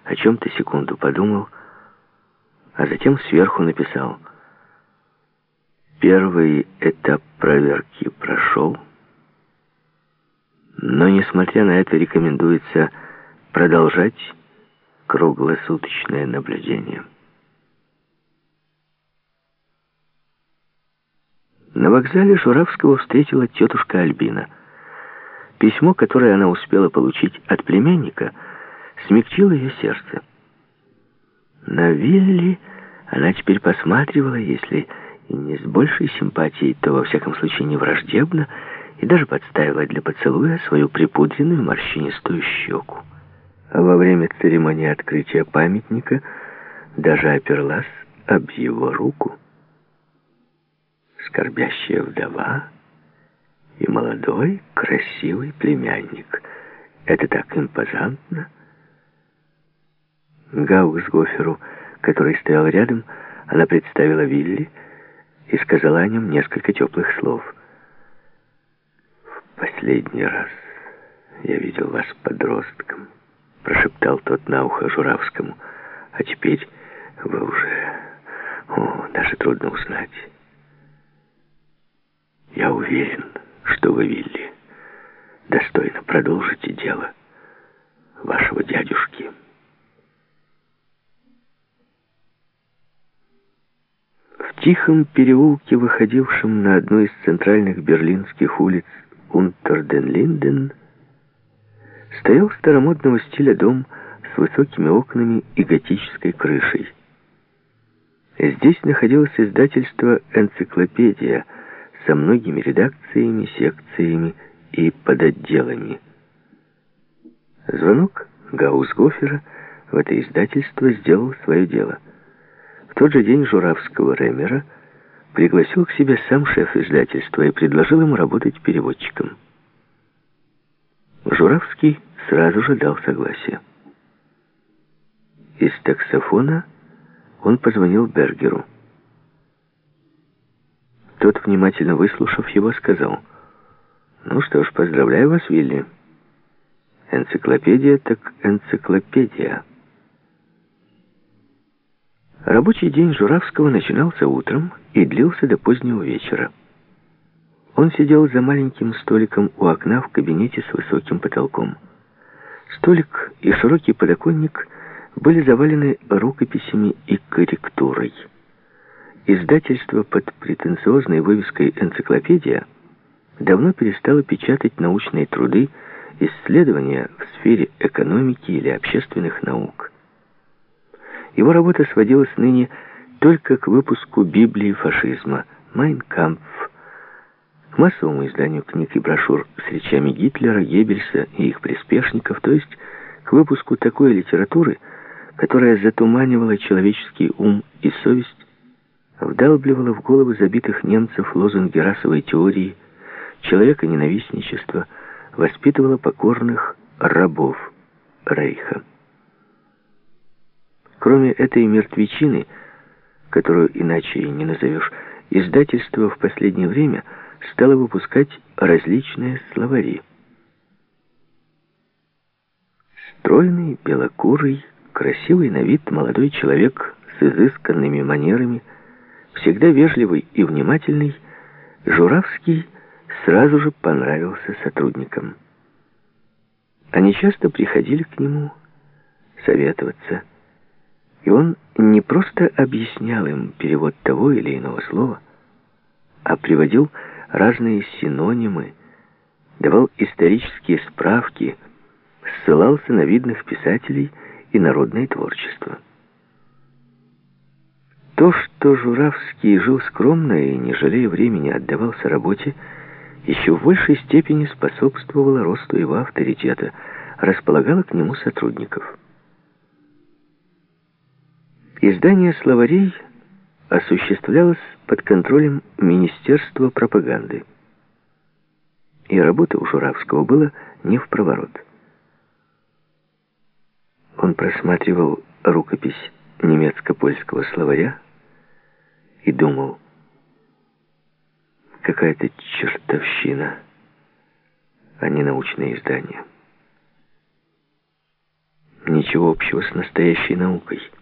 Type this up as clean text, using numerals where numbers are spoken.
о чем-то секунду подумал, а затем сверху написал: «Первый этап проверки прошел, но, несмотря на это, рекомендуется продолжать круглосуточное наблюдение». На вокзале Журавского встретила тетушка Альбина. Письмо, которое она успела получить от племянника, смягчило ее сердце. На Вилли она теперь посматривала, если и не с большей симпатией, то во всяком случае не враждебно, и даже подставила для поцелуя свою припудренную морщинистую щеку. А во время церемонии открытия памятника даже оперлась об его руку. Скорбящая вдова и молодой, красивый племянник. Это так импозантно. Гаусгоферу, который стоял рядом, она представила Вилли и сказала о нем несколько теплых слов. «В последний раз я видел вас подростком», — прошептал тот на ухо Журавскому. «А теперь вы уже... даже трудно узнать. Я уверен, что вы, Вилли, достойно продолжите дело вашего дядюшки». В тихом переулке, выходившем на одну из центральных берлинских улиц Унтер-ден-Линден, стоял старомодного стиля дом с высокими окнами и готической крышей. Здесь находилось издательство «Энциклопедия» со многими редакциями, секциями и подотделами. Звонок Гаусгофера в это издательство сделал свое дело. В тот же день Журавского Ремера пригласил к себе сам шеф издательства и предложил ему работать переводчиком. Журавский сразу же дал согласие. Из таксофона он позвонил Бергеру. Тот, внимательно выслушав его, сказал: «Ну что ж, поздравляю вас, Вилли. Энциклопедия так энциклопедия». Рабочий день Журавского начинался утром и длился до позднего вечера. Он сидел за маленьким столиком у окна в кабинете с высоким потолком. Столик и широкий подоконник были завалены рукописями и корректурой. Издательство под претенциозной вывеской «Энциклопедия» давно перестало печатать научные труды, исследования в сфере экономики или общественных наук. Его работа сводилась ныне только к выпуску Библии фашизма «Майн кампф», к массовому изданию книг и брошюр с речами Гитлера, Геббельса и их приспешников, то есть к выпуску такой литературы, которая затуманивала человеческий ум и совесть, вдалбливала в головы забитых немцев лозунги расовой теории, человеконенавистничества, воспитывала покорных рабов Рейха. Кроме этой мертвечины, которую иначе и не назовешь, издательство в последнее время стало выпускать различные словари. Стройный, белокурый, красивый на вид молодой человек с изысканными манерами, всегда вежливый и внимательный, Журавский сразу же понравился сотрудникам. Они часто приходили к нему советоваться, и он не просто объяснял им перевод того или иного слова, а приводил разные синонимы, давал исторические справки, ссылался на видных писателей и народное творчество. То, что Журавский жил скромно и, не жалея времени, отдавался работе, еще в большей степени способствовало росту его авторитета, располагало к нему сотрудников. Издание словарей осуществлялось под контролем Министерства пропаганды. И работа у Журавского была не впроворот. Он просматривал рукопись немецко-польского словаря и думал: какая-то чертовщина, а не научное издание. ничего общего с настоящей наукой.